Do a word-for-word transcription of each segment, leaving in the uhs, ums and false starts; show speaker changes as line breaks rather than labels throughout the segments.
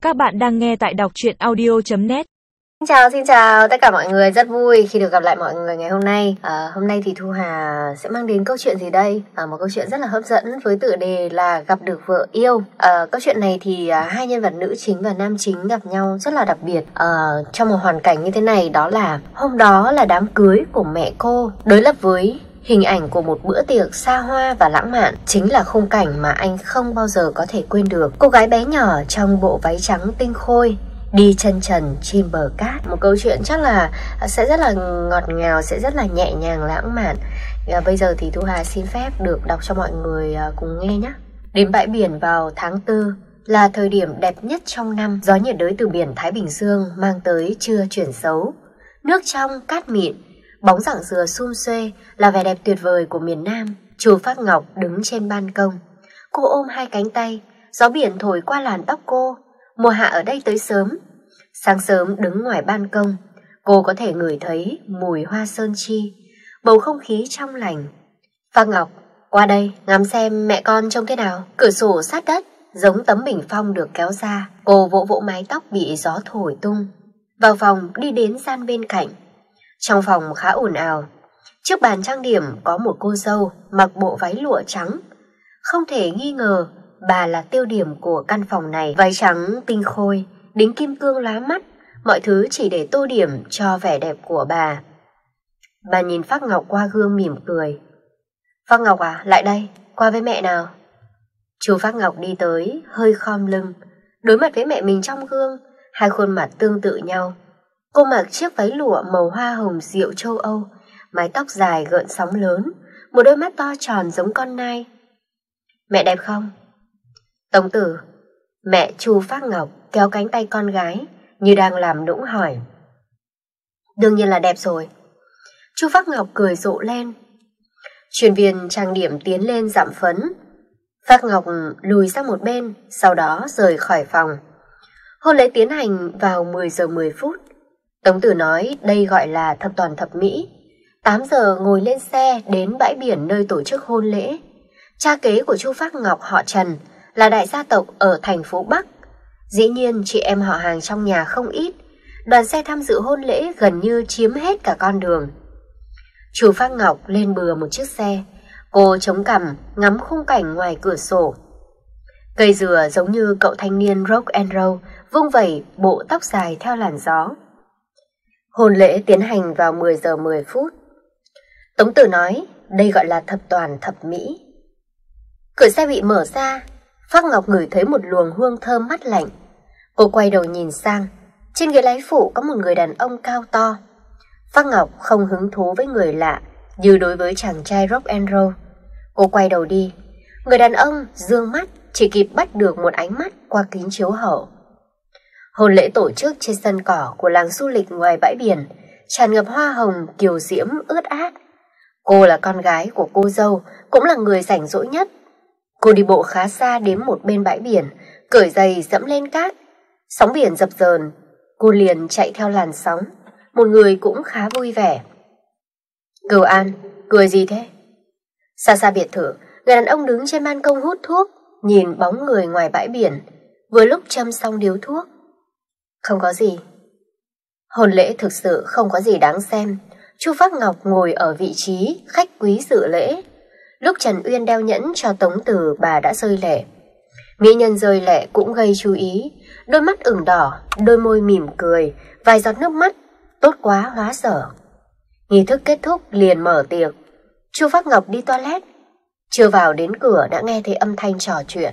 Các bạn đang nghe tại đọc truyện audio chấm net.
Xin chào, xin chào tất cả mọi người, rất vui khi được gặp lại mọi người ngày hôm nay. à, Hôm nay thì Thu Hà sẽ mang đến câu chuyện gì đây? À, một câu chuyện rất là hấp dẫn với tựa đề là Gặp được vợ yêu. à, Câu chuyện này thì à, hai nhân vật nữ chính và nam chính gặp nhau rất là đặc biệt à, trong một hoàn cảnh như thế này. Đó là hôm đó là đám cưới của mẹ cô, đối lập với hình ảnh của một bữa tiệc xa hoa và lãng mạn chính là khung cảnh mà anh không bao giờ có thể quên được. Cô gái bé nhỏ trong bộ váy trắng tinh khôi đi chân trần trên bờ cát. Một câu chuyện chắc là sẽ rất là ngọt ngào, sẽ rất là nhẹ nhàng lãng mạn. à, Bây giờ thì Thu Hà xin phép được đọc cho mọi người cùng nghe nhé. Đến bãi biển vào tháng tư là thời điểm đẹp nhất trong năm. Gió nhiệt đới từ biển Thái Bình Dương mang tới trưa chuyển xấu. Nước trong cát mịn, bóng rặng dừa sum xuê là vẻ đẹp tuyệt vời của miền Nam. Chu Phác Ngọc đứng trên ban công. Cô ôm hai cánh tay, gió biển thổi qua làn tóc cô. Mùa hạ ở đây tới sớm. Sáng sớm đứng ngoài ban công, cô có thể ngửi thấy mùi hoa sơn chi, bầu không khí trong lành. Phác Ngọc, qua đây ngắm xem mẹ con trông thế nào. Cửa sổ sát đất giống tấm bình phong được kéo ra. Cô vỗ vỗ mái tóc bị gió thổi tung. Vào phòng đi đến gian bên cạnh. Trong phòng khá ồn ào. Trước bàn trang điểm có một cô dâu mặc bộ váy lụa trắng. Không thể nghi ngờ bà là tiêu điểm của căn phòng này. Váy trắng tinh khôi, đính kim cương lóa mắt, mọi thứ chỉ để tô điểm cho vẻ đẹp của bà. Bà nhìn Phác Ngọc qua gương mỉm cười. Phác Ngọc à, lại đây, qua với mẹ nào. Chú Phác Ngọc đi tới, hơi khom lưng, đối mặt với mẹ mình trong gương, hai khuôn mặt tương tự nhau. Cô mặc chiếc váy lụa màu hoa hồng rượu châu Âu, mái tóc dài gợn sóng lớn, một đôi mắt to tròn giống con nai. Mẹ đẹp không? Tống Tử, mẹ Chu Phác Ngọc kéo cánh tay con gái như đang làm nũng hỏi. Đương nhiên là đẹp rồi. Chu Phác Ngọc cười rộ lên. Chuyên viên trang điểm tiến lên dặm phấn. Phác Ngọc lùi sang một bên, sau đó rời khỏi phòng. Hôn lễ tiến hành vào mười giờ mười phút. Tống Tử nói đây gọi là thập toàn thập mỹ. tám giờ ngồi lên xe đến bãi biển nơi tổ chức hôn lễ. Cha kế của Chu Phác Ngọc họ Trần là đại gia tộc ở thành phố Bắc. Dĩ nhiên chị em họ hàng trong nhà không ít. Đoàn xe tham dự hôn lễ gần như chiếm hết cả con đường. Chu Phác Ngọc lên bừa một chiếc xe. Cô chống cằm ngắm khung cảnh ngoài cửa sổ. Cây dừa giống như cậu thanh niên rock and roll vung vẩy bộ tóc dài theo làn gió. Hôn lễ tiến hành vào mười giờ mười phút. Tống Tử nói đây gọi là thập toàn thập mỹ. Cửa xe bị mở ra. Phác Ngọc ngửi thấy một luồng hương thơm mát lạnh. Cô quay đầu nhìn sang. Trên ghế lái phụ có một người đàn ông cao to. Phác Ngọc không hứng thú với người lạ như đối với chàng trai rock and roll. Cô quay đầu đi. Người đàn ông dương mắt chỉ kịp bắt được một ánh mắt qua kính chiếu hậu. Hôn lễ tổ chức trên sân cỏ của làng du lịch ngoài bãi biển, tràn ngập hoa hồng kiều diễm ướt át. Cô là con gái của cô dâu, cũng là người rảnh rỗi nhất. Cô đi bộ khá xa đến một bên bãi biển, cởi giày dẫm lên cát. Sóng biển dập dờn, cô liền chạy theo làn sóng. Một người cũng khá vui vẻ. Cửu An, cười gì thế? Xa xa biệt thự, người đàn ông đứng trên ban công hút thuốc, nhìn bóng người ngoài bãi biển, vừa lúc châm xong điếu thuốc. Không có gì. Hôn lễ thực sự không có gì đáng xem. Chu Phác Ngọc ngồi ở vị trí khách quý dự lễ. Lúc Trần Uyên đeo nhẫn cho Tống Tử, bà đã rơi lệ. Mỹ nhân rơi lệ cũng gây chú ý. Đôi mắt ửng đỏ, đôi môi mỉm cười, vài giọt nước mắt. Tốt quá hóa dở. Nghi thức kết thúc liền mở tiệc. Chu Phác Ngọc đi toilet. Chưa vào đến cửa đã nghe thấy âm thanh trò chuyện.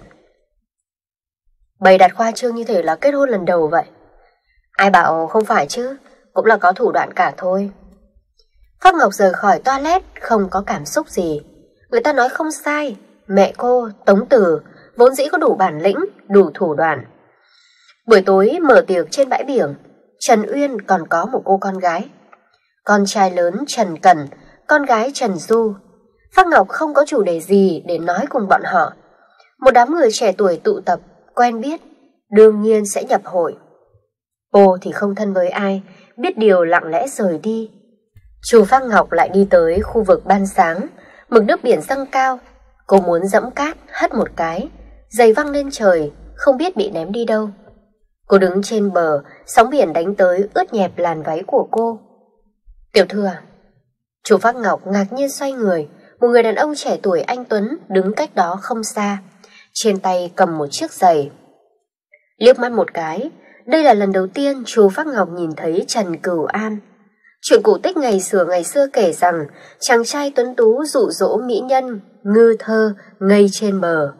Bày đặt khoa trương như thể là kết hôn lần đầu vậy. Ai bảo không phải chứ, cũng là có thủ đoạn cả thôi. Phác Ngọc rời khỏi toilet không có cảm xúc gì. Người ta nói không sai, mẹ cô, Tống Tử, vốn dĩ có đủ bản lĩnh, đủ thủ đoạn. Buổi tối mở tiệc trên bãi biển, Trần Uyên còn có một cô con gái. Con trai lớn Trần Cần, con gái Trần Du. Phác Ngọc không có chủ đề gì để nói cùng bọn họ. Một đám người trẻ tuổi tụ tập, quen biết, đương nhiên sẽ nhập hội. Cô thì không thân với ai, biết điều lặng lẽ rời đi. Chu Phác Ngọc lại đi tới khu vực ban sáng, mực nước biển dâng cao. Cô muốn dẫm cát, hất một cái, giày văng lên trời, không biết bị ném đi đâu. Cô đứng trên bờ, sóng biển đánh tới ướt nhẹp làn váy của cô. Tiểu thư à? Chu Phác Ngọc ngạc nhiên xoay người. Một người đàn ông trẻ tuổi anh tuấn đứng cách đó không xa, trên tay cầm một chiếc giày. Liếc mắt một cái, đây là lần đầu tiên Chu Phác Ngọc nhìn thấy Trần Cửu An. Chuyện cổ tích ngày xưa ngày xưa kể rằng chàng trai tuấn tú dụ dỗ mỹ nhân ngư thơ ngây trên bờ.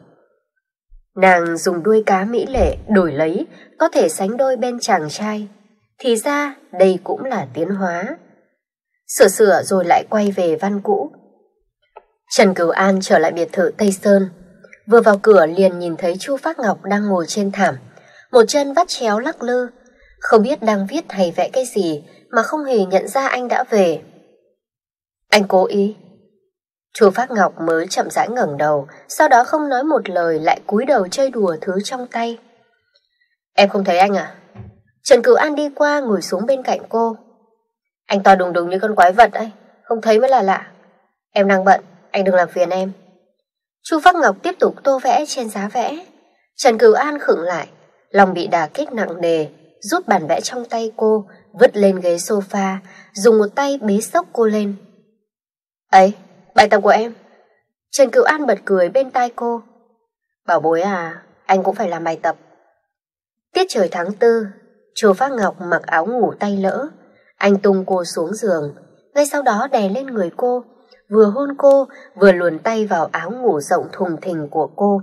Nàng dùng đuôi cá mỹ lệ đổi lấy có thể sánh đôi bên chàng trai. Thì ra đây cũng là tiến hóa. Sửa sửa rồi lại quay về văn cũ. Trần Cửu An trở lại biệt thự Tây Sơn. Vừa vào cửa liền nhìn thấy Chu Phác Ngọc đang ngồi trên thảm, một chân vắt chéo lắc lư, không biết đang viết hay vẽ cái gì mà không hề nhận ra anh đã về. Anh cố ý. Chu Phác Ngọc mới chậm rãi ngẩng đầu, sau đó không nói một lời lại cúi đầu chơi đùa thứ trong tay. Em không thấy anh à? Trần Cửu An đi qua ngồi xuống bên cạnh cô. Anh to đùng đùng như con quái vật ấy, không thấy mới là lạ. Em đang bận, anh đừng làm phiền em. Chu Phác Ngọc tiếp tục tô vẽ trên giá vẽ. Trần Cửu An khựng lại, lòng bị đả kích nặng nề, rút bản vẽ trong tay cô, vứt lên ghế sofa, dùng một tay bế xốc cô lên. Ấy, bài tập của em. Trần Cửu An bật cười bên tai cô. Bảo bối à, anh cũng phải làm bài tập. Tiết trời tháng tư, Chu Phác Ngọc mặc áo ngủ tay lỡ. Anh tung cô xuống giường, ngay sau đó đè lên người cô, vừa hôn cô, vừa luồn tay vào áo ngủ rộng thùng thình của cô.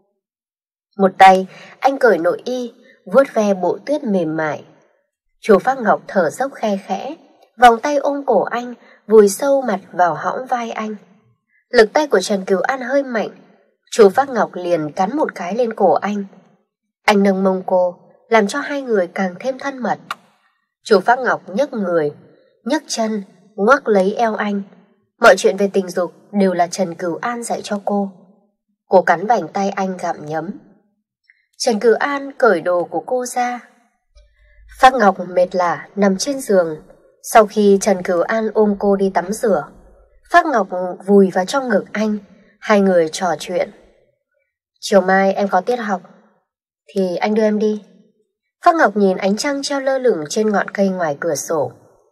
Một tay, anh cởi nội y, vuốt ve bộ tuyết mềm mại. Chu Phác Ngọc thở dốc khe khẽ, vòng tay ôm cổ anh, vùi sâu mặt vào hõm vai anh. Lực tay của Trần Cửu An hơi mạnh, Chu Phác Ngọc liền cắn một cái lên cổ anh. Anh nâng mông cô, làm cho hai người càng thêm thân mật. Chu Phác Ngọc nhấc người, nhấc chân, ngoắc lấy eo anh. Mọi chuyện về tình dục đều là Trần Cửu An dạy cho cô. Cô cắn vành tay anh gặm nhấm. Trần Cửu An cởi đồ của cô ra. Phác Ngọc mệt lả nằm trên giường. Sau khi Trần Cửu An ôm cô đi tắm rửa, Phác Ngọc vùi vào trong ngực anh. Hai người trò chuyện. Chiều mai em có tiết học, thì anh đưa em đi. Phác Ngọc nhìn ánh trăng treo lơ lửng trên ngọn cây ngoài cửa sổ.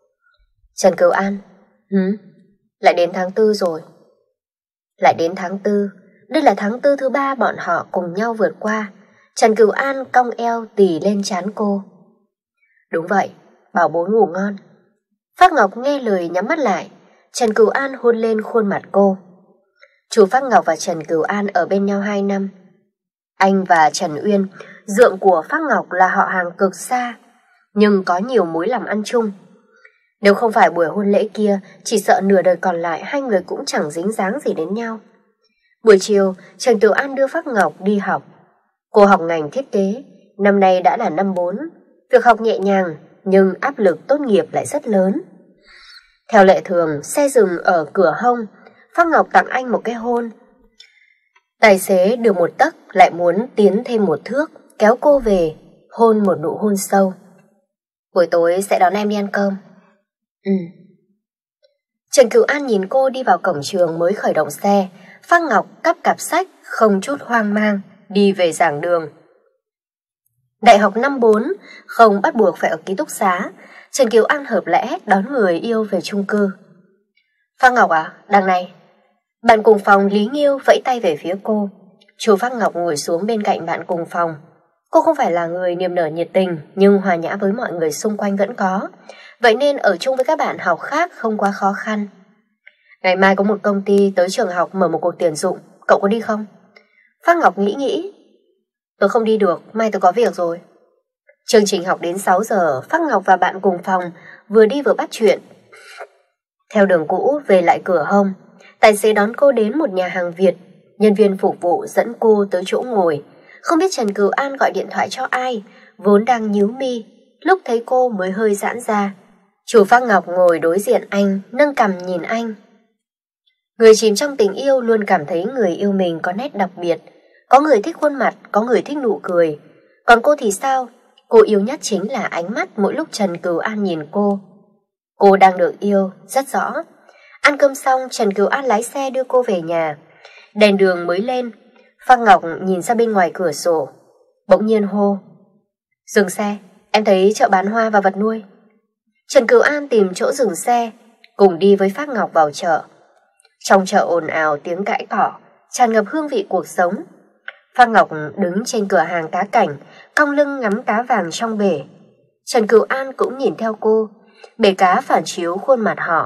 Trần Cửu An, hứ, lại đến tháng tư rồi. Lại đến tháng tư, đây là tháng tư thứ ba bọn họ cùng nhau vượt qua. Trần Cửu An cong eo tì lên trán cô. Đúng vậy, bảo bối ngủ ngon. Phác Ngọc nghe lời nhắm mắt lại. Trần Cửu An hôn lên khuôn mặt cô. Chu Phác Ngọc và Trần Cửu An ở bên nhau hai năm. Anh và Trần Uyên, dượng của Phác Ngọc, là họ hàng cực xa, nhưng có nhiều mối làm ăn chung. Nếu không phải buổi hôn lễ kia, chỉ sợ nửa đời còn lại hai người cũng chẳng dính dáng gì đến nhau. Buổi chiều, Trần Cửu An đưa Phác Ngọc đi học. Cô học ngành thiết kế, năm nay đã là năm bốn. Việc học nhẹ nhàng, nhưng áp lực tốt nghiệp lại rất lớn. Theo lệ thường, xe dừng ở cửa hông, Phác Ngọc tặng anh một cái hôn. Tài xế được một tấc lại muốn tiến thêm một thước, kéo cô về, hôn một nụ hôn sâu. Buổi tối sẽ đón em đi ăn cơm. Ừ. Trần Cửu An nhìn cô đi vào cổng trường mới khởi động xe. Phác Ngọc cắp cặp sách, không chút hoang mang, đi về giảng đường. Đại học năm bốn, không bắt buộc phải ở ký túc xá. Trần Kiều An hợp lẽ đón người yêu về chung cư. Phác Ngọc à, đằng này. Bạn cùng phòng Lý Nghiêu vẫy tay về phía cô. Chu Phác Ngọc ngồi xuống bên cạnh bạn cùng phòng. Cô không phải là người niềm nở nhiệt tình, nhưng hòa nhã với mọi người xung quanh vẫn có. Vậy nên ở chung với các bạn học khác không quá khó khăn. Ngày mai có một công ty tới trường học mở một cuộc tuyển dụng, cậu có đi không? Phác Ngọc nghĩ nghĩ. Tôi không đi được, mai tôi có việc rồi. Chương trình học đến sáu giờ, Phác Ngọc và bạn cùng phòng vừa đi vừa bắt chuyện. Theo đường cũ về lại cửa hông, tài xế đón cô đến một nhà hàng Việt. Nhân viên phục vụ dẫn cô tới chỗ ngồi. Không biết Trần Cửu An gọi điện thoại cho ai, vốn đang nhíu mi, lúc thấy cô mới hơi giãn ra. Chu Phác Ngọc ngồi đối diện anh, nâng cằm nhìn anh. Người chìm trong tình yêu luôn cảm thấy người yêu mình có nét đặc biệt. Có người thích khuôn mặt, có người thích nụ cười. Còn cô thì sao? Cô yêu nhất chính là ánh mắt mỗi lúc Trần Cửu An nhìn cô. Cô đang được yêu, rất rõ. Ăn cơm xong, Trần Cửu An lái xe đưa cô về nhà. Đèn đường mới lên, Phác Ngọc nhìn ra bên ngoài cửa sổ, bỗng nhiên hô. Dừng xe, em thấy chợ bán hoa và vật nuôi. Trần Cửu An tìm chỗ dừng xe, cùng đi với Phác Ngọc vào chợ. Trong chợ ồn ào tiếng cãi cỏ, tràn ngập hương vị cuộc sống. Phác Ngọc đứng trên cửa hàng cá cảnh, cong lưng ngắm cá vàng trong bể. Trần Cửu An cũng nhìn theo cô, bể cá phản chiếu khuôn mặt họ.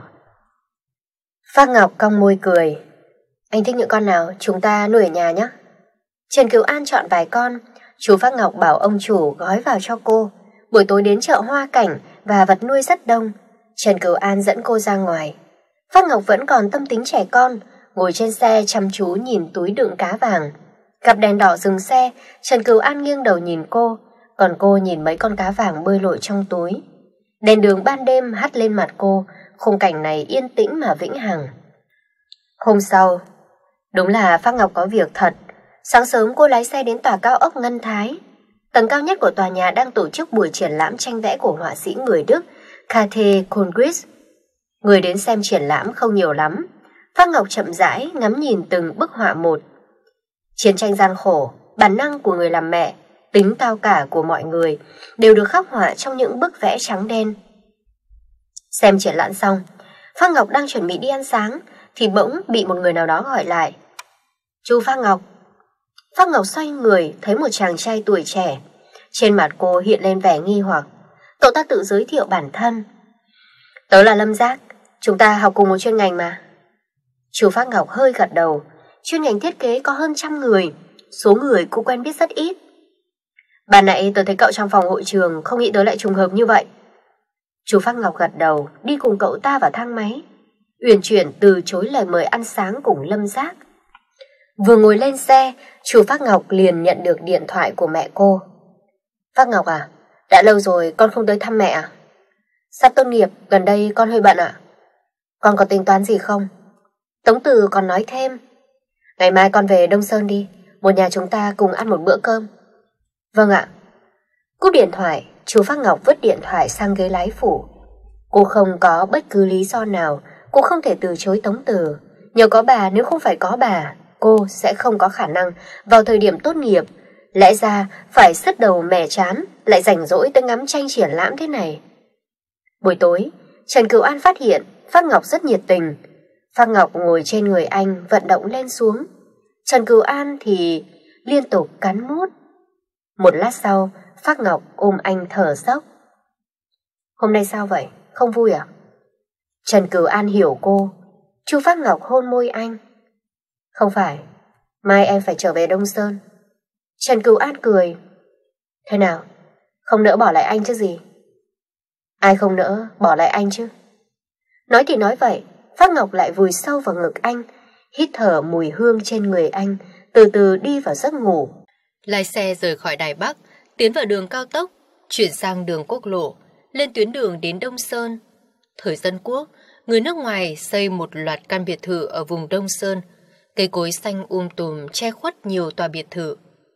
Phác Ngọc cong môi cười. Anh thích những con nào, chúng ta nuôi ở nhà nhé. Trần Cửu An chọn vài con, chú Phác Ngọc bảo ông chủ gói vào cho cô. Buổi tối đến chợ hoa cảnh và vật nuôi rất đông. Trần Cửu An dẫn cô ra ngoài. Phác Ngọc vẫn còn tâm tính trẻ con, ngồi trên xe chăm chú nhìn túi đựng cá vàng. Gặp đèn đỏ dừng xe, Trần Cửu An nghiêng đầu nhìn cô, còn cô nhìn mấy con cá vàng bơi lội trong túi. Đèn đường ban đêm hắt lên mặt cô, khung cảnh này yên tĩnh mà vĩnh hằng. Hôm sau, đúng là Phác Ngọc có việc thật. Sáng sớm cô lái xe đến tòa cao ốc Ngân Thái. Tầng cao nhất của tòa nhà đang tổ chức buổi triển lãm tranh vẽ của họa sĩ người Đức Kate Kohlquist. Người đến xem triển lãm không nhiều lắm. Phác Ngọc chậm rãi ngắm nhìn từng bức họa một. Chiến tranh gian khổ, bản năng của người làm mẹ, tính cao cả của mọi người đều được khắc họa trong những bức vẽ trắng đen. Xem triển lãm xong, Phác Ngọc đang chuẩn bị đi ăn sáng thì bỗng bị một người nào đó gọi lại. Chú Phác Ngọc. Phác Ngọc xoay người thấy một chàng trai tuổi trẻ. Trên mặt cô hiện lên vẻ nghi hoặc. Cậu ta tự giới thiệu bản thân. Tớ là Lâm Giác, chúng ta học cùng một chuyên ngành mà. Chú Phác Ngọc hơi gật đầu. Chuyên ngành thiết kế có hơn trăm người, số người cô quen biết rất ít. Bà nãy tớ thấy cậu trong phòng hội trường, không nghĩ tớ lại trùng hợp như vậy. Chú Phác Ngọc gật đầu, đi cùng cậu ta vào thang máy. Uyển chuyển từ chối lời mời ăn sáng cùng Lâm Giác. Vừa ngồi lên xe, chú Phác Ngọc liền nhận được điện thoại của mẹ cô. Phác Ngọc à, đã lâu rồi con không tới thăm mẹ à? Sắp tốt nghiệp, gần đây con hơi bận ạ. À? Con có tính toán gì không? Tống Từ còn nói thêm. Ngày mai con về Đông Sơn đi, một nhà chúng ta cùng ăn một bữa cơm. Vâng ạ. Cúp điện thoại, chú Phác Ngọc vứt điện thoại sang ghế lái phụ. Cô không có bất cứ lý do nào, cô không thể từ chối Tống Từ. Nhờ có bà, nếu không phải có bà, cô sẽ không có khả năng vào thời điểm tốt nghiệp. Lẽ ra phải sứt đầu mẻ chán, lại rảnh rỗi tới ngắm tranh triển lãm thế này. Buổi tối, Trần Cửu An phát hiện Phác Ngọc rất nhiệt tình. Phác Ngọc ngồi trên người anh vận động lên xuống. Trần Cửu An thì liên tục cắn mút. Một lát sau, Phác Ngọc ôm anh thở dốc. Hôm nay sao vậy? Không vui à? Trần Cửu An hiểu cô. Chu Phác Ngọc hôn môi anh. Không phải, mai em phải trở về Đông Sơn. Trần Cửu An cười. Thế nào? Không nỡ bỏ lại anh chứ gì? Ai không nỡ bỏ lại anh chứ? Nói thì nói vậy, Phác Ngọc lại vùi sâu vào ngực anh, hít thở mùi hương trên người anh, từ từ đi vào giấc ngủ.
Lái xe rời khỏi Đài Bắc, tiến vào đường cao tốc, chuyển sang đường quốc lộ, lên tuyến đường đến Đông Sơn. Thời Dân Quốc, người nước ngoài xây một loạt căn biệt thự ở vùng Đông Sơn, cây cối xanh um tùm che khuất nhiều tòa biệt thự.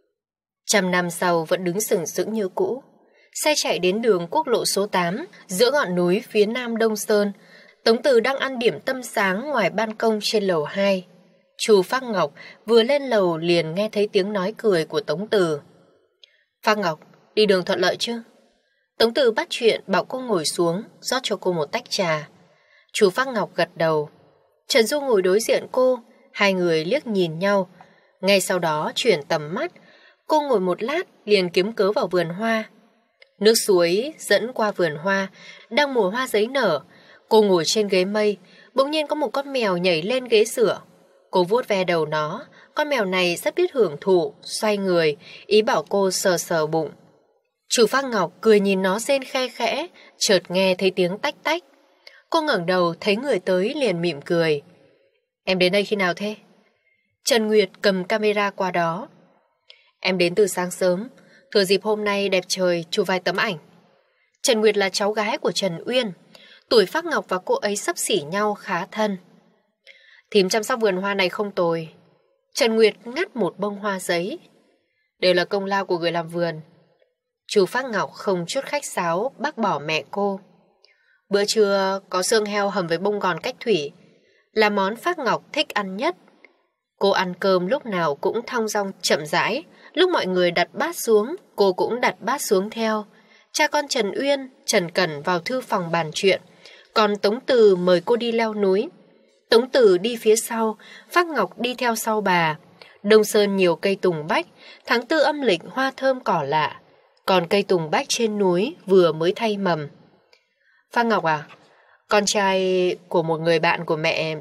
Trăm năm sau vẫn đứng sừng sững như cũ. Xe chạy đến đường quốc lộ số tám, giữa ngọn núi phía nam Đông Sơn. Tống Từ đang ăn điểm tâm sáng ngoài ban công trên lầu hai. Chu Phác Ngọc vừa lên lầu liền nghe thấy tiếng nói cười của Tống Từ. Phác Ngọc, đi đường thuận lợi chứ? Tống Từ bắt chuyện bảo cô ngồi xuống, rót cho cô một tách trà. Chu Phác Ngọc gật đầu. Trần Du ngồi đối diện cô, hai người liếc nhìn nhau. Ngay sau đó chuyển tầm mắt, cô ngồi một lát liền kiếm cớ vào vườn hoa. Nước suối dẫn qua vườn hoa, đang mùa hoa giấy nở. Cô ngồi trên ghế mây, bỗng nhiên có một con mèo nhảy lên ghế sữa. Cô vuốt ve đầu nó, con mèo này rất biết hưởng thụ, xoay người, ý bảo cô sờ sờ bụng. Chu Phác Ngọc cười nhìn nó rên khe khẽ, chợt nghe thấy tiếng tách tách. Cô ngẩng đầu thấy người tới liền mỉm cười. Em đến đây khi nào thế? Trần Nguyệt cầm camera qua đó. Em đến từ sáng sớm, thừa dịp hôm nay đẹp trời chụp vài tấm ảnh. Trần Nguyệt là cháu gái của Trần Uyên, tuổi Phác Ngọc và cô ấy xấp xỉ nhau khá thân. Thím chăm sóc vườn hoa này không tồi. Trần Nguyệt ngắt một bông hoa giấy. Đều là công lao của người làm vườn. Chu Phác Ngọc không chút khách sáo bác bỏ mẹ cô. Bữa trưa có xương heo hầm với bông gòn cách thủy, là món Phác Ngọc thích ăn nhất. Cô ăn cơm lúc nào cũng thong dong chậm rãi. Lúc mọi người đặt bát xuống, cô cũng đặt bát xuống theo. Cha con Trần Uyên, Trần Cẩn vào thư phòng bàn chuyện. Còn Tống Từ mời cô đi leo núi. Tống Từ đi phía sau, Phác Ngọc đi theo sau bà. Đông Sơn nhiều cây tùng bách, tháng tư âm lịch hoa thơm cỏ lạ. Còn cây tùng bách trên núi vừa mới thay mầm. Phác Ngọc à, con trai của một người bạn của mẹ...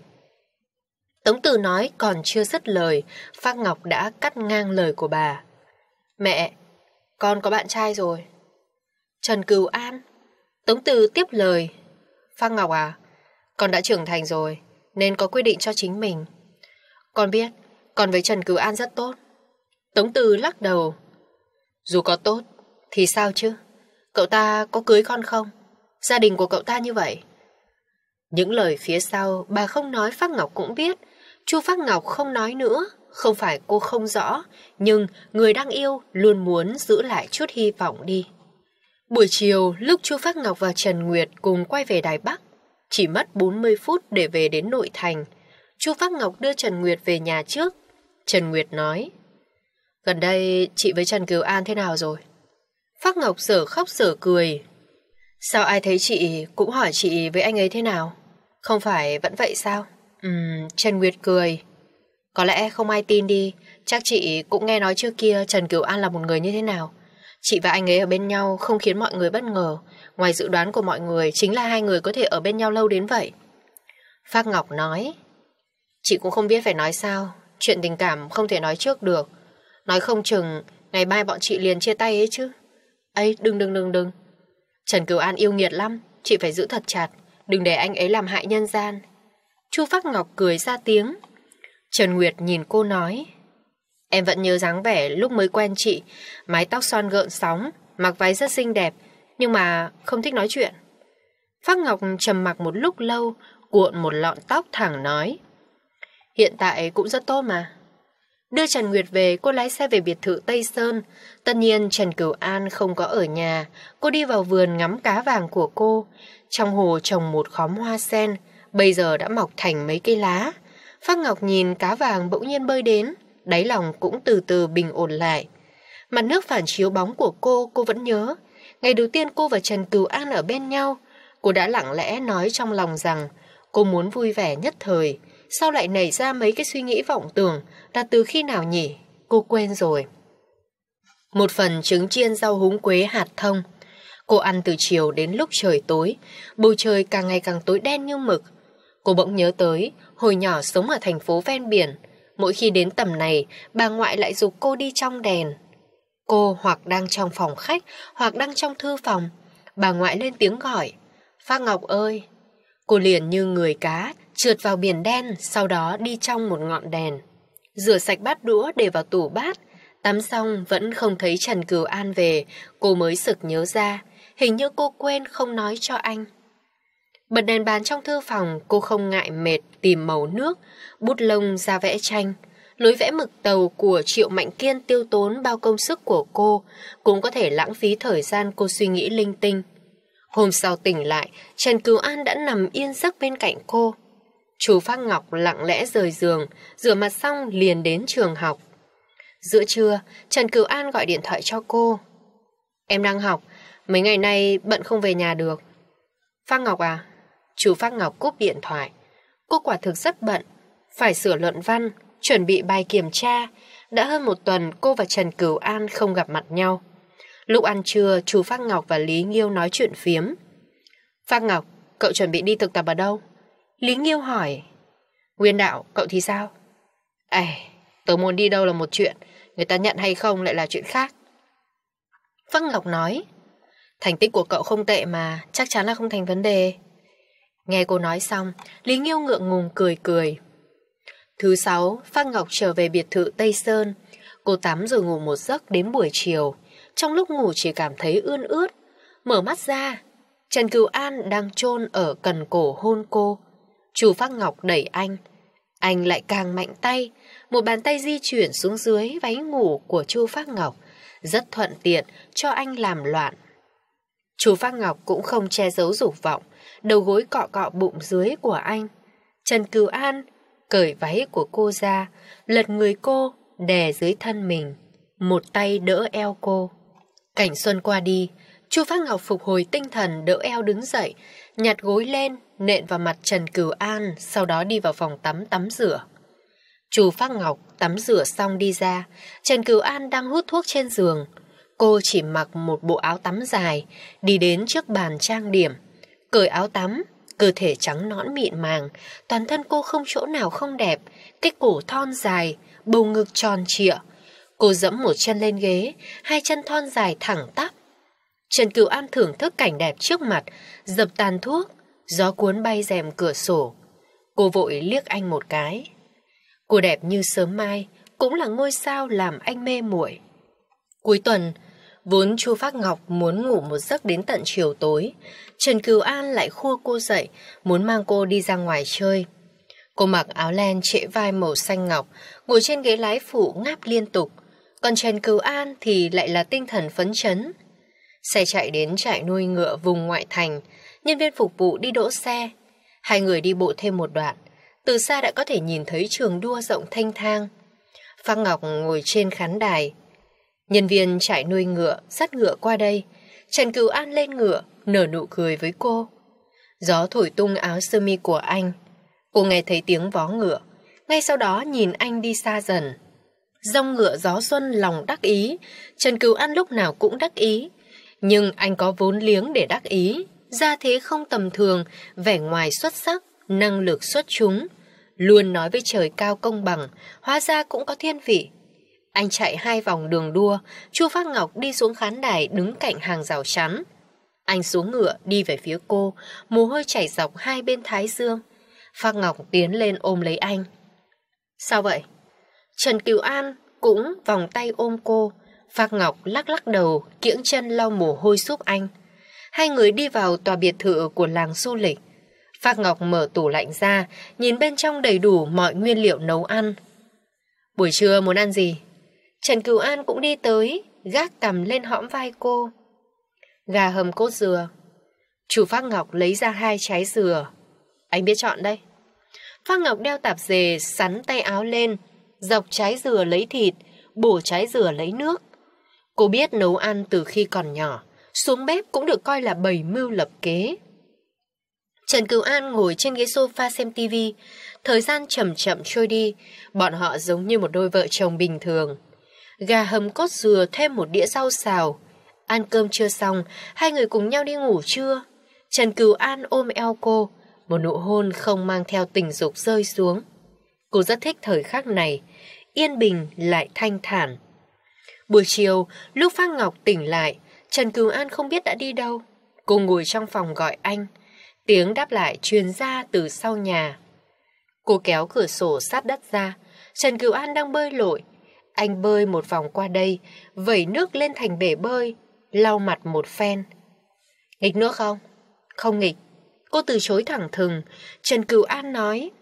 Tống Từ nói còn chưa dứt lời, Phác Ngọc đã cắt ngang lời của bà. Mẹ, con có bạn trai rồi. Trần Cửu An. Tống Từ tiếp lời. Phác Ngọc à, con đã trưởng thành rồi, nên có quyết định cho chính mình. Con biết, con với Trần Cửu An rất tốt. Tống Từ lắc đầu. Dù có tốt, thì sao chứ? Cậu ta có cưới con không? Gia đình của cậu ta như vậy. Những lời phía sau bà không nói Phác Ngọc cũng biết. Chu Phác Ngọc không nói nữa. Không phải cô không rõ, nhưng người đang yêu luôn muốn giữ lại chút hy vọng đi. Buổi chiều, lúc Chu Phác Ngọc và Trần Nguyệt cùng quay về Đài Bắc, chỉ mất bốn mươi phút để về đến nội thành. Chu Phác Ngọc đưa Trần Nguyệt về nhà trước. Trần Nguyệt nói, gần đây chị với Trần Cửu An thế nào rồi? Phác Ngọc dở khóc dở cười. Sao ai thấy chị cũng hỏi chị với anh ấy thế nào? Không phải vẫn vậy sao? Ừm, Trần Nguyệt cười. Có lẽ không ai tin đi. Chắc chị cũng nghe nói trước kia Trần Cửu An là một người như thế nào. Chị và anh ấy ở bên nhau không khiến mọi người bất ngờ. Ngoài dự đoán của mọi người chính là hai người có thể ở bên nhau lâu đến vậy. Phác Ngọc nói, chị cũng không biết phải nói sao. Chuyện tình cảm không thể nói trước được. Nói không chừng ngày mai bọn chị liền chia tay ấy chứ. Ây, đừng đừng đừng đừng. Trần Cửu An yêu nghiệt lắm, chị phải giữ thật chặt, đừng để anh ấy làm hại nhân gian. Chu Phác Ngọc cười ra tiếng. Trần Nguyệt nhìn cô nói, em vẫn nhớ dáng vẻ lúc mới quen chị, mái tóc xoăn gợn sóng, mặc váy rất xinh đẹp, nhưng mà không thích nói chuyện. Phác Ngọc trầm mặc một lúc lâu, cuộn một lọn tóc thẳng nói, hiện tại cũng rất tốt mà. Đưa Trần Nguyệt về, cô lái xe về biệt thự Tây Sơn. Tất nhiên Trần Cửu An không có ở nhà. Cô đi vào vườn ngắm cá vàng của cô. Trong hồ trồng một khóm hoa sen, bây giờ đã mọc thành mấy cây lá. Phác Ngọc nhìn cá vàng bỗng nhiên bơi đến, đáy lòng cũng từ từ bình ổn lại. Mặt nước phản chiếu bóng của cô, cô vẫn nhớ. Ngày đầu tiên cô và Trần Cửu An ở bên nhau, cô đã lặng lẽ nói trong lòng rằng cô muốn vui vẻ nhất thời. Sao lại nảy ra mấy cái suy nghĩ vọng tưởng, là từ khi nào nhỉ? Cô quên rồi. Một phần trứng chiên rau húng quế hạt thông. Cô ăn từ chiều đến lúc trời tối, bầu trời càng ngày càng tối đen như mực. Cô bỗng nhớ tới, hồi nhỏ sống ở thành phố ven biển, mỗi khi đến tầm này, bà ngoại lại giục cô đi trong đèn. Cô hoặc đang trong phòng khách, hoặc đang trong thư phòng. Bà ngoại lên tiếng gọi, Phác Ngọc ơi! Cô liền như người cá, trượt vào biển đen, sau đó đi trong một ngọn đèn. Rửa sạch bát đũa để vào tủ bát. Tắm xong vẫn không thấy Trần Cửu An về, cô mới sực nhớ ra, hình như cô quên không nói cho anh. Bật đèn bàn trong thư phòng, cô không ngại mệt tìm màu nước, bút lông ra vẽ tranh. Lối vẽ mực tàu của Triệu Mạnh Kiên tiêu tốn bao công sức của cô, cũng có thể lãng phí thời gian cô suy nghĩ linh tinh. Hôm sau tỉnh lại, Trần Cửu An đã nằm yên giấc bên cạnh cô. Chú Phác Ngọc lặng lẽ rời giường, rửa mặt xong liền đến trường học. Giữa trưa, Trần Cửu An gọi điện thoại cho cô. Em đang học, mấy ngày nay bận không về nhà được. Phác Ngọc à? Chú Phác Ngọc cúp điện thoại. Cô quả thực rất bận, phải sửa luận văn, chuẩn bị bài kiểm tra. Đã hơn một tuần cô và Trần Cửu An không gặp mặt nhau. Lúc ăn trưa, chú Phác Ngọc và Lý Nghiêu nói chuyện phiếm. Phác Ngọc, cậu chuẩn bị đi thực tập ở đâu? Lý Nghiêu hỏi. Nguyên Đạo, cậu thì sao? Ây, tớ muốn đi đâu là một chuyện, người ta nhận hay không lại là chuyện khác. Phác Ngọc nói. Thành tích của cậu không tệ mà, chắc chắn là không thành vấn đề. Nghe cô nói xong, Lý Nghiêu ngượng ngùng cười cười. Thứ sáu, Phác Ngọc trở về biệt thự Tây Sơn. Cô tắm rồi ngủ một giấc đến buổi chiều. Trong lúc ngủ chỉ cảm thấy ươn ướt. Mở mắt ra, Trần Cửu An đang chôn ở cần cổ hôn cô. Chú Phác Ngọc đẩy anh. Anh lại càng mạnh tay. Một bàn tay di chuyển xuống dưới váy ngủ của chú Phác Ngọc, rất thuận tiện cho anh làm loạn. Chú Phác Ngọc cũng không che giấu dục vọng, đầu gối cọ cọ bụng dưới của anh. Trần Cửu An cởi váy của cô ra, lật người cô, đè dưới thân mình, một tay đỡ eo cô. Cảnh xuân qua đi, Chu Phát Ngọc phục hồi tinh thần đỡ eo đứng dậy, nhặt gối lên, nện vào mặt Trần Cửu An, sau đó đi vào phòng tắm tắm rửa. Chu Phát Ngọc tắm rửa xong đi ra, Trần Cửu An đang hút thuốc trên giường. Cô chỉ mặc một bộ áo tắm dài, đi đến trước bàn trang điểm, cởi áo tắm, cơ thể trắng nõn mịn màng, toàn thân cô không chỗ nào không đẹp, cái cổ thon dài, bầu ngực tròn trịa. Cô giẫm một chân lên ghế, hai chân thon dài thẳng tắp. Trần Cửu An thưởng thức cảnh đẹp trước mặt, dập tàn thuốc, gió cuốn bay rèm cửa sổ. Cô vội liếc anh một cái. Cô đẹp như sớm mai, cũng là ngôi sao làm anh mê muội. Cuối tuần, vốn Chu Phát Ngọc muốn ngủ một giấc đến tận chiều tối, Trần Cửu An lại khua cô dậy, muốn mang cô đi ra ngoài chơi. Cô mặc áo len trễ vai màu xanh ngọc, ngồi trên ghế lái phụ ngáp liên tục. Còn Trần Cửu An thì lại là tinh thần phấn chấn. Xe chạy đến trại nuôi ngựa vùng ngoại thành, nhân viên phục vụ đi đỗ xe. Hai người đi bộ thêm một đoạn, từ xa đã có thể nhìn thấy trường đua rộng thênh thang. Phát Ngọc ngồi trên khán đài. Nhân viên trại nuôi ngựa dắt ngựa qua đây. Trần Cửu An lên ngựa, nở nụ cười với cô. Gió thổi tung áo sơ mi của anh. Cô nghe thấy tiếng vó ngựa, ngay sau đó nhìn anh đi xa dần. Dòng ngựa gió xuân lòng đắc ý, Trần Cửu An lúc nào cũng đắc ý. Nhưng anh có vốn liếng để đắc ý, gia thế không tầm thường, vẻ ngoài xuất sắc, năng lực xuất chúng. Luôn nói với trời cao công bằng, hóa ra cũng có thiên vị. Anh chạy hai vòng đường đua, Chu Phát Ngọc đi xuống khán đài đứng cạnh hàng rào chắn. Anh xuống ngựa đi về phía cô, mồ hôi chảy dọc hai bên thái dương. Phát Ngọc tiến lên ôm lấy anh. Sao vậy? Trần Cửu An cũng vòng tay ôm cô. Phát Ngọc lắc lắc đầu, kiễng chân lau mồ hôi giúp anh. Hai người đi vào tòa biệt thự của làng du lịch. Phát Ngọc mở tủ lạnh ra, nhìn bên trong đầy đủ mọi nguyên liệu nấu ăn. Buổi trưa muốn ăn gì? Trần Cửu An cũng đi tới, gác cằm lên hõm vai cô. Gà hầm cốt dừa. Chu Phát Ngọc lấy ra hai trái dừa. Anh biết chọn đây. Phát Ngọc đeo tạp dề, sắn tay áo lên, dọc trái dừa lấy thịt, bổ trái dừa lấy nước. Cô biết nấu ăn từ khi còn nhỏ, xuống bếp cũng được coi là bày mưu lập kế. Trần Cửu An ngồi trên ghế sofa xem tivi, thời gian chậm chậm trôi đi, bọn họ giống như một đôi vợ chồng bình thường. Gà hầm cốt dừa thêm một đĩa rau xào. Ăn cơm trưa xong, hai người cùng nhau đi ngủ trưa. Trần Cửu An ôm eo cô, một nụ hôn không mang theo tình dục rơi xuống. Cô rất thích thời khắc này, yên bình lại thanh thản. Buổi chiều, lúc Phát Ngọc tỉnh lại, Trần Cửu An không biết đã đi đâu. Cô ngồi trong phòng gọi anh. Tiếng đáp lại truyền ra từ sau nhà. Cô kéo cửa sổ sát đất ra. Trần Cửu An đang bơi lội. Anh bơi một vòng qua đây, vẩy nước lên thành bể bơi, lau mặt một phen. Nghịch nước không? Không nghịch. Cô từ chối thẳng thừng. Trần Cửu An nói.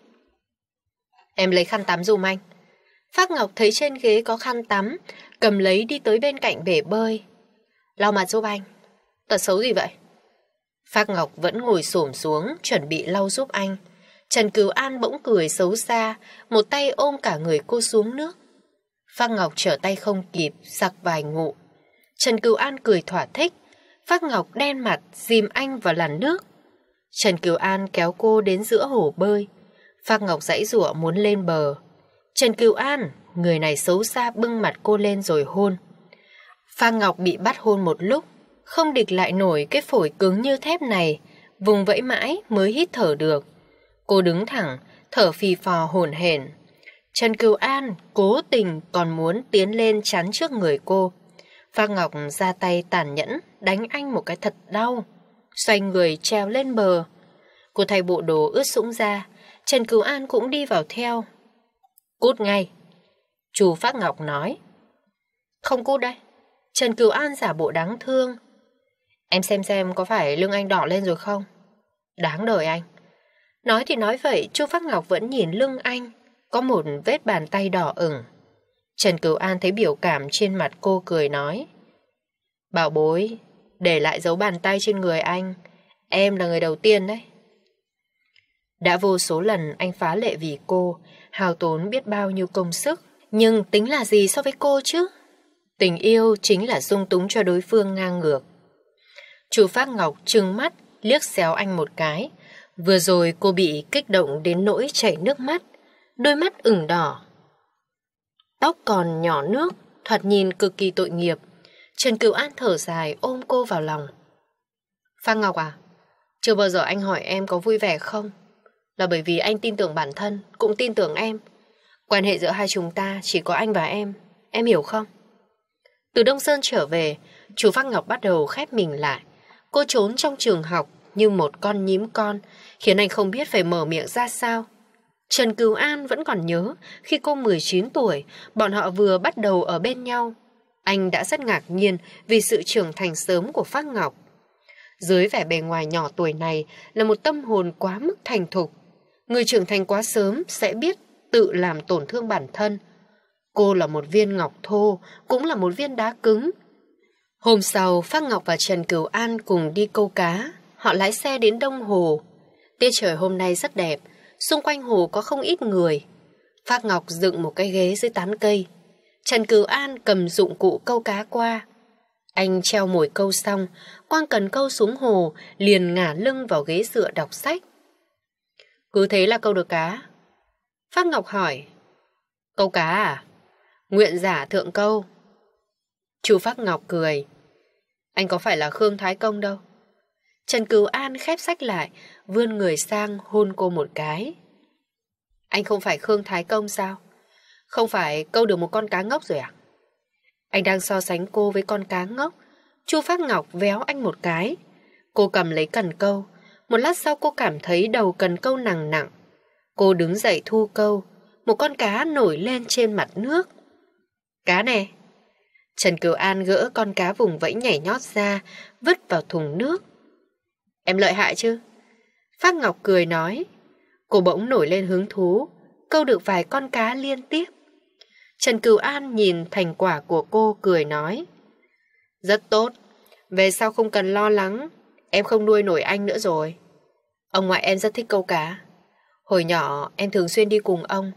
Em lấy khăn tắm giùm anh. Phát Ngọc thấy trên ghế có khăn tắm, cầm lấy đi tới bên cạnh bể bơi. Lau mặt giúp anh. Tật xấu gì vậy? Phát Ngọc vẫn ngồi xổm xuống, chuẩn bị lau giúp anh. Trần Cửu An bỗng cười xấu xa, một tay ôm cả người cô xuống nước. Phát Ngọc trở tay không kịp, sặc vài ngụm. Trần Cửu An cười thỏa thích. Phát Ngọc đen mặt, dìm anh vào làn nước. Trần Cửu An kéo cô đến giữa hồ bơi. Phát Ngọc giãy giụa muốn lên bờ. Trần Cửu An, người này xấu xa bưng mặt cô lên rồi hôn. Phát Ngọc bị bắt hôn một lúc, không địch lại nổi cái phổi cứng như thép này, vùng vẫy mãi mới hít thở được. Cô đứng thẳng, thở phì phò hổn hển. Trần Cửu An cố tình còn muốn tiến lên chắn trước người cô. Phát Ngọc ra tay tàn nhẫn, đánh anh một cái thật đau. Xoay người trèo lên bờ. Cô thay bộ đồ ướt sũng ra. Trần Cửu An cũng đi vào theo. Cút ngay. Chu Phát Ngọc nói. Không cút đây. Trần Cửu An giả bộ đáng thương. Em xem xem có phải lưng anh đỏ lên rồi không? Đáng đời anh. Nói thì nói vậy, Chu Phát Ngọc vẫn nhìn lưng anh, có một vết bàn tay đỏ ửng. Trần Cửu An thấy biểu cảm trên mặt cô, cười nói. Bảo bối, để lại dấu bàn tay trên người anh. Em là người đầu tiên đấy. Đã vô số lần anh phá lệ vì cô, hao tốn biết bao nhiêu công sức. Nhưng tính là gì so với cô chứ? Tình yêu chính là dung túng cho đối phương ngang ngược. Chu Phác Ngọc trừng mắt, liếc xéo anh một cái. Vừa rồi cô bị kích động đến nỗi chảy nước mắt, đôi mắt ửng đỏ. Tóc còn nhỏ nước, thoạt nhìn cực kỳ tội nghiệp. Trần Cửu An thở dài ôm cô vào lòng. Phác Ngọc à, chưa bao giờ anh hỏi em có vui vẻ không? Là bởi vì anh tin tưởng bản thân, cũng tin tưởng em. Quan hệ giữa hai chúng ta chỉ có anh và em, em hiểu không? Từ Đông Sơn trở về, chú Phác Ngọc bắt đầu khép mình lại. Cô trốn trong trường học như một con nhím con, khiến anh không biết phải mở miệng ra sao. Trần Cửu An vẫn còn nhớ khi cô mười chín tuổi, bọn họ vừa bắt đầu ở bên nhau. Anh đã rất ngạc nhiên vì sự trưởng thành sớm của Phác Ngọc. Dưới vẻ bề ngoài nhỏ tuổi này là một tâm hồn quá mức thành thục. Người trưởng thành quá sớm sẽ biết tự làm tổn thương bản thân. Cô là một viên ngọc thô, cũng là một viên đá cứng. Hôm sau, Phác Ngọc và Trần Cửu An cùng đi câu cá. Họ lái xe đến Đông Hồ. Tiết trời hôm nay rất đẹp, xung quanh hồ có không ít người. Phác Ngọc dựng một cái ghế dưới tán cây. Trần Cửu An cầm dụng cụ câu cá qua. Anh treo mồi câu xong, quăng cần câu xuống hồ, liền ngả lưng vào ghế dựa đọc sách. Cứ thế là câu được cá? Phác Ngọc hỏi. Câu cá à? Nguyện giả thượng câu. Chú Phác Ngọc cười. Anh có phải là Khương Thái Công đâu. Trần Cửu An khép sách lại, vươn người sang hôn cô một cái. Anh không phải Khương Thái Công sao? Không phải câu được một con cá ngốc rồi à? Anh đang so sánh cô với con cá ngốc. Chu Phác Ngọc véo anh một cái. Cô cầm lấy cần câu. Một lát sau cô cảm thấy đầu cần câu nặng nặng. Cô đứng dậy thu câu. Một con cá nổi lên trên mặt nước. Cá nè. Trần Cửu An gỡ con cá vùng vẫy nhảy nhót ra, vứt vào thùng nước. Em lợi hại chứ? Phác Ngọc cười nói. Cô bỗng nổi lên hứng thú, câu được vài con cá liên tiếp. Trần Cửu An nhìn thành quả của cô cười nói. Rất tốt, về sau không cần lo lắng, em không nuôi nổi anh nữa rồi. Ông ngoại em rất thích câu cá. Hồi nhỏ em thường xuyên đi cùng ông.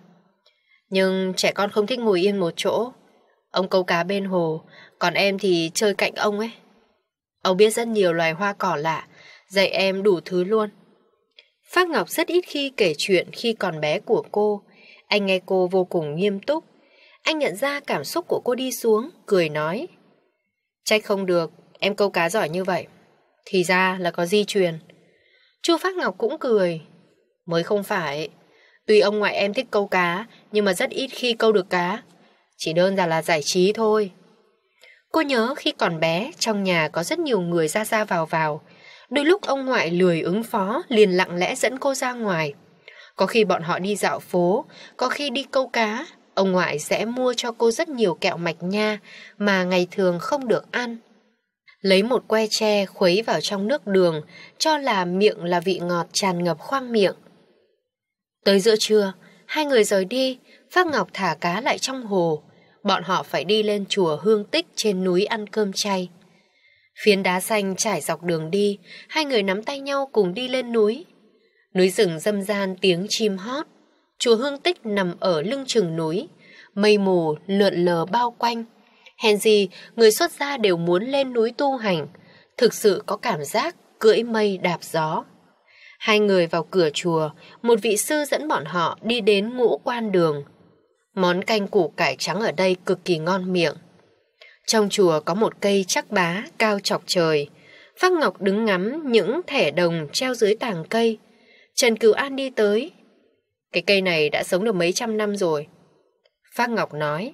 Nhưng trẻ con không thích ngồi yên một chỗ. Ông câu cá bên hồ, còn em thì chơi cạnh ông ấy. Ông biết rất nhiều loài hoa cỏ lạ, dạy em đủ thứ luôn. Phác Ngọc rất ít khi kể chuyện khi còn bé của cô. Anh nghe cô vô cùng nghiêm túc. Anh nhận ra cảm xúc của cô đi xuống, cười nói. Trách không được, em câu cá giỏi như vậy. Thì ra là có di truyền. Chu Phác Ngọc cũng cười. Mới không phải. Tuy ông ngoại em thích câu cá, nhưng mà rất ít khi câu được cá. Chỉ đơn giản là giải trí thôi. Cô nhớ khi còn bé, trong nhà có rất nhiều người ra ra vào vào. Đôi lúc ông ngoại lười ứng phó, liền lặng lẽ dẫn cô ra ngoài. Có khi bọn họ đi dạo phố, có khi đi câu cá. Ông ngoại sẽ mua cho cô rất nhiều kẹo mạch nha mà ngày thường không được ăn. Lấy một que tre khuấy vào trong nước đường, cho là miệng là vị ngọt tràn ngập khoang miệng. Tới giữa trưa, hai người rời đi, Phác Ngọc thả cá lại trong hồ. Bọn họ phải đi lên chùa Hương Tích trên núi ăn cơm chay. Phiến đá xanh trải dọc đường đi, hai người nắm tay nhau cùng đi lên núi. Núi rừng râm ran tiếng chim hót. Chùa Hương Tích nằm ở lưng chừng núi, mây mù lượn lờ bao quanh. Hèn gì người xuất gia đều muốn lên núi tu hành, thực sự có cảm giác cưỡi mây đạp gió. Hai người vào cửa chùa, một vị sư dẫn bọn họ đi đến Ngũ Quan Đường. Món canh củ cải trắng ở đây cực kỳ ngon miệng. Trong chùa có một cây trắc bá cao chọc trời. Phác Ngọc đứng ngắm những thẻ đồng treo dưới tàng cây. Trần Cửu An đi tới. Cái cây này đã sống được mấy trăm năm rồi. Phác Ngọc nói.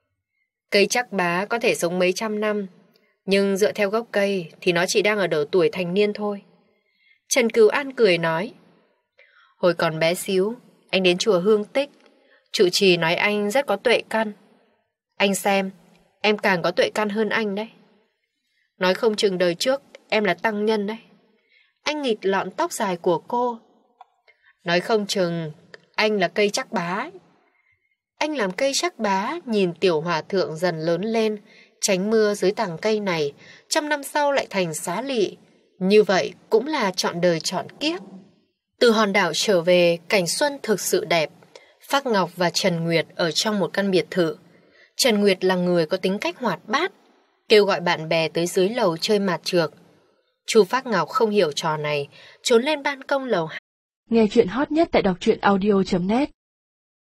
Cây trắc bá có thể sống mấy trăm năm, nhưng dựa theo gốc cây thì nó chỉ đang ở độ tuổi thành niên thôi. Trần Cửu An cười nói. Hồi còn bé xíu, anh đến chùa Hương Tích. Trụ trì nói anh rất có tuệ căn. Anh xem, em càng có tuệ căn hơn anh đấy. Nói không chừng đời trước em là tăng nhân đấy. Anh nghịch lọn tóc dài của cô. Nói không chừng anh là cây trắc bá ấy. Anh làm cây trắc bá, nhìn tiểu hòa thượng dần lớn lên, tránh mưa dưới tàng cây này, trăm năm sau lại thành xá lị. Như vậy cũng là trọn đời trọn kiếp. Từ hòn đảo trở về, cảnh xuân thực sự đẹp. Phác Ngọc và Trần Nguyệt ở trong một căn biệt thự. Trần Nguyệt là người có tính cách hoạt bát, kêu gọi bạn bè tới dưới lầu chơi mạt trược. Chu Phác Ngọc không hiểu trò này, trốn lên ban công lầu.
Nghe chuyện hot nhất tại đọc truyện audio chấm net.